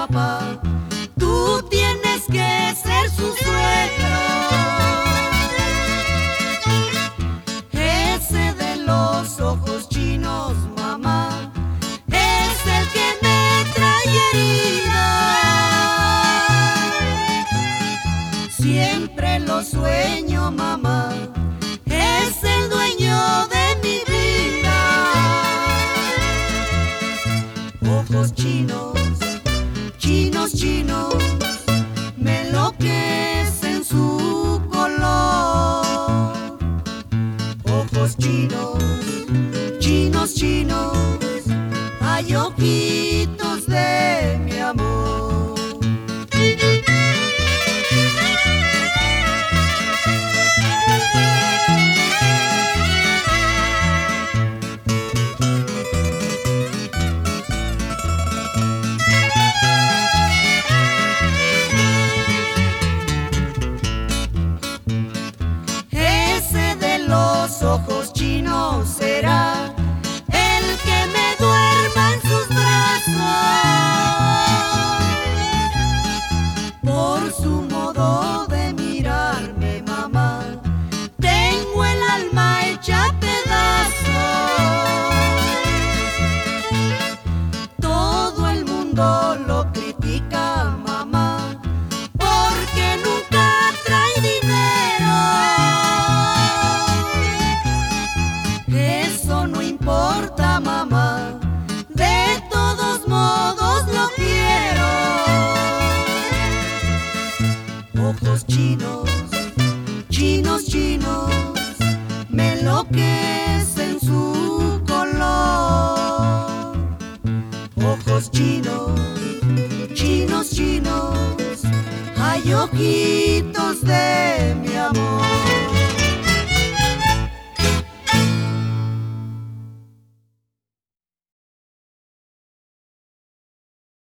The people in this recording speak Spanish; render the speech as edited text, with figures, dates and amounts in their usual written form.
papá, tú tienes que ser su suegro. Ese de los ojos chinos, mamá, es el que me trae herida. Siempre lo sueño, mamá, es el dueño de mi vida. Ojos chinos, chinos, chinos, me enloquecen su color. Ojos chinos, chinos, chinos, hay ojitos de mi amor. Ese de los ojos chinos será el que me duerma en sus brazos. Por su modo de mirarme, mamá, tengo el alma hecha pedazos. Todo el mundo lo critica, mamá, porque nunca trae dinero. Eso no importa, mamá, de todos modos lo quiero. Ojos chinos, chinos, chinos, me enloquecen su color. Ojos chinos, chinos, chinos, hay ojitos de mi amor.